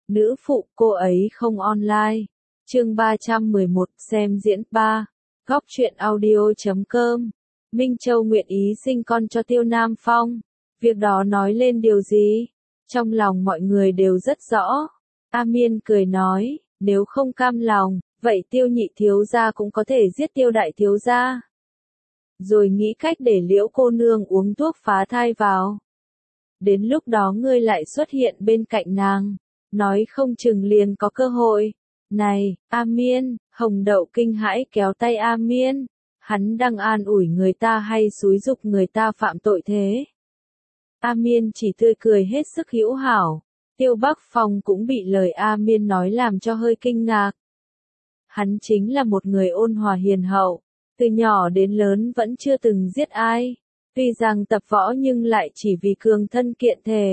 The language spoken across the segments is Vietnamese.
Nữ phụ cô ấy không online. Chương 311 xem diễn 3. Góc truyện audio.com. Minh Châu nguyện ý sinh con cho Tiêu Nam Phong. Việc đó nói lên điều gì? Trong lòng mọi người đều rất rõ. A Miên cười nói, nếu không cam lòng, vậy Tiêu nhị thiếu gia cũng có thể giết Tiêu đại thiếu gia. Rồi nghĩ cách để Liễu cô nương uống thuốc phá thai vào. Đến lúc đó ngươi lại xuất hiện bên cạnh nàng, nói không chừng liền có cơ hội. Này, A Miên, Hồng Đậu kinh hãi kéo tay A Miên, hắn đang an ủi người ta hay xúi giục người ta phạm tội thế? A Miên chỉ tươi cười hết sức hữu hảo. Tiêu Bắc Phong cũng bị lời A Miên nói làm cho hơi kinh ngạc. Hắn chính là một người ôn hòa hiền hậu, từ nhỏ đến lớn vẫn chưa từng giết ai. Tuy rằng tập võ nhưng lại chỉ vì cường thân kiện thể.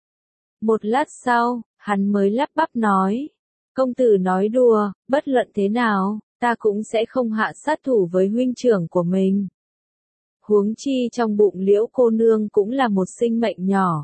Một lát sau, hắn mới lắp bắp nói. Công tử nói đùa, bất luận thế nào, ta cũng sẽ không hạ sát thủ với huynh trưởng của mình. Huống chi trong bụng Liễu cô nương cũng là một sinh mệnh nhỏ.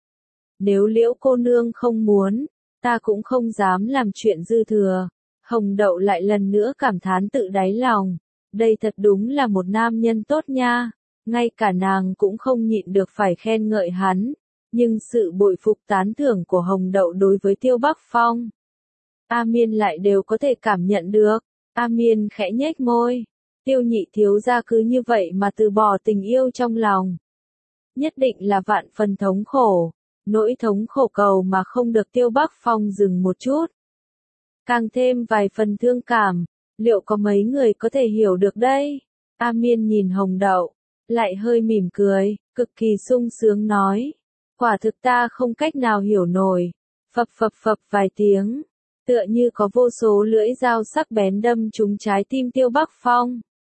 Nếu Liễu cô nương không muốn, ta cũng không dám làm chuyện dư thừa. Hồng Đậu lại lần nữa cảm thán tự đáy lòng. Đây thật đúng là một nam nhân tốt nha. Ngay cả nàng cũng không nhịn được phải khen ngợi hắn. Nhưng sự bội phục tán thưởng của Hồng Đậu đối với Tiêu Bắc Phong, A Miên lại đều có thể cảm nhận được. A Miên khẽ nhếch môi. Tiêu nhị thiếu gia cứ như vậy mà từ bỏ tình yêu trong lòng. Nhất định là vạn phần thống khổ. Nỗi thống khổ cầu mà không được Tiêu Bắc Phong dừng một chút. Càng thêm vài phần thương cảm. Liệu có mấy người có thể hiểu được đây? A Miên nhìn Hồng Đậu, lại hơi mỉm cười, cực kỳ sung sướng nói. Quả thực ta không cách nào hiểu nổi. Phập phập phập vài tiếng. Tựa như có vô số lưỡi dao sắc bén đâm trúng trái tim Tiêu Bắc Phong.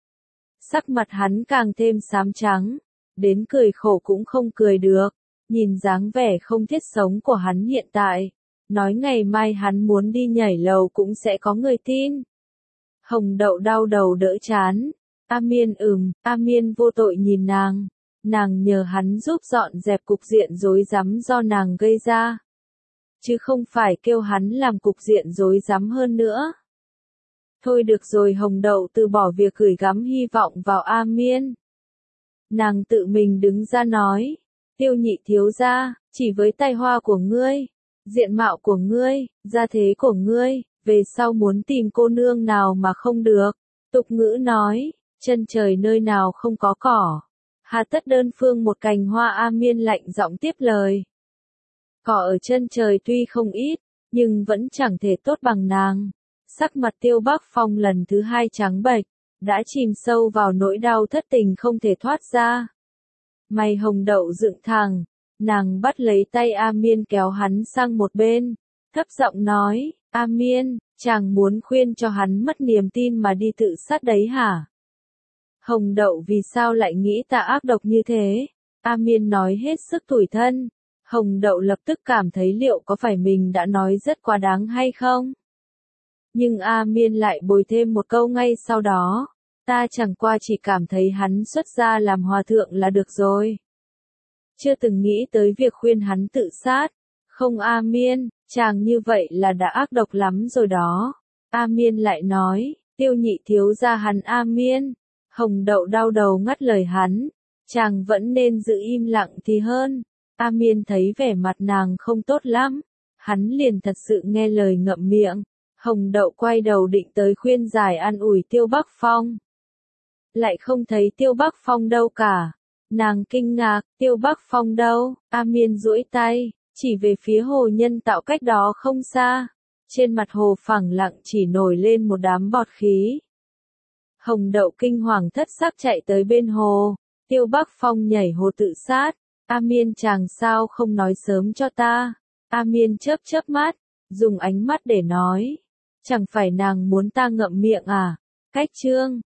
Sắc mặt hắn càng thêm xám trắng. Đến cười khổ cũng không cười được. Nhìn dáng vẻ không thiết sống của hắn hiện tại. Nói ngày mai hắn muốn đi nhảy lầu cũng sẽ có người tin. Hồng Đậu đau đầu đỡ chán. A Miên vô tội nhìn nàng. Nàng nhờ hắn giúp dọn dẹp cục diện rối rắm do nàng gây ra. Chứ không phải kêu hắn làm cục diện rối rắm hơn nữa. Thôi được rồi, Hồng Đậu từ bỏ việc gửi gắm hy vọng vào A Miên. Nàng tự mình đứng ra nói. Tiêu nhị thiếu gia, chỉ với tài hoa của ngươi, diện mạo của ngươi, gia thế của ngươi, về sau muốn tìm cô nương nào mà không được. Tục ngữ nói, chân trời nơi nào không có cỏ. Hà tất đơn phương một cành hoa. A Miên lạnh giọng tiếp lời. Cỏ ở chân trời tuy không ít, nhưng vẫn chẳng thể tốt bằng nàng. Sắc mặt Tiêu Bắc Phong lần thứ hai trắng bệch, đã chìm sâu vào nỗi đau thất tình không thể thoát ra. Mày Hồng Đậu dựng thẳng, nàng bắt lấy tay A Miên kéo hắn sang một bên, thấp giọng nói, A Miên, chàng muốn khuyên cho hắn mất niềm tin mà đi tự sát đấy hả? Hồng Đậu vì sao lại nghĩ ta ác độc như thế? A Miên nói hết sức tủi thân. Hồng Đậu lập tức cảm thấy liệu có phải mình đã nói rất quá đáng hay không? Nhưng A Miên lại bồi thêm một câu ngay sau đó. Ta chẳng qua chỉ cảm thấy hắn xuất gia làm hòa thượng là được rồi. Chưa từng nghĩ tới việc khuyên hắn tự sát. Không A Miên, chàng như vậy là đã ác độc lắm rồi đó. A Miên lại nói, Tiêu nhị thiếu gia hắn A Miên. Hồng Đậu đau đầu ngắt lời hắn. Chàng vẫn nên giữ im lặng thì hơn. A Miên thấy vẻ mặt nàng không tốt lắm. Hắn liền thật sự nghe lời ngậm miệng. Hồng Đậu quay đầu định tới khuyên giải an ủi Tiêu Bắc Phong. Lại không thấy Tiêu Bắc Phong đâu cả. Nàng kinh ngạc, Tiêu Bắc Phong đâu? A Miên duỗi tay, chỉ về phía hồ nhân tạo cách đó không xa. Trên mặt hồ phẳng lặng chỉ nổi lên một đám bọt khí. Hồng Đậu kinh hoàng thất sắc chạy tới bên hồ. Tiêu Bắc Phong nhảy hồ tự sát. A Miên chàng sao không nói sớm cho ta? A Miên chớp chớp mắt, dùng ánh mắt để nói. Chẳng phải nàng muốn ta ngậm miệng à? Cách chương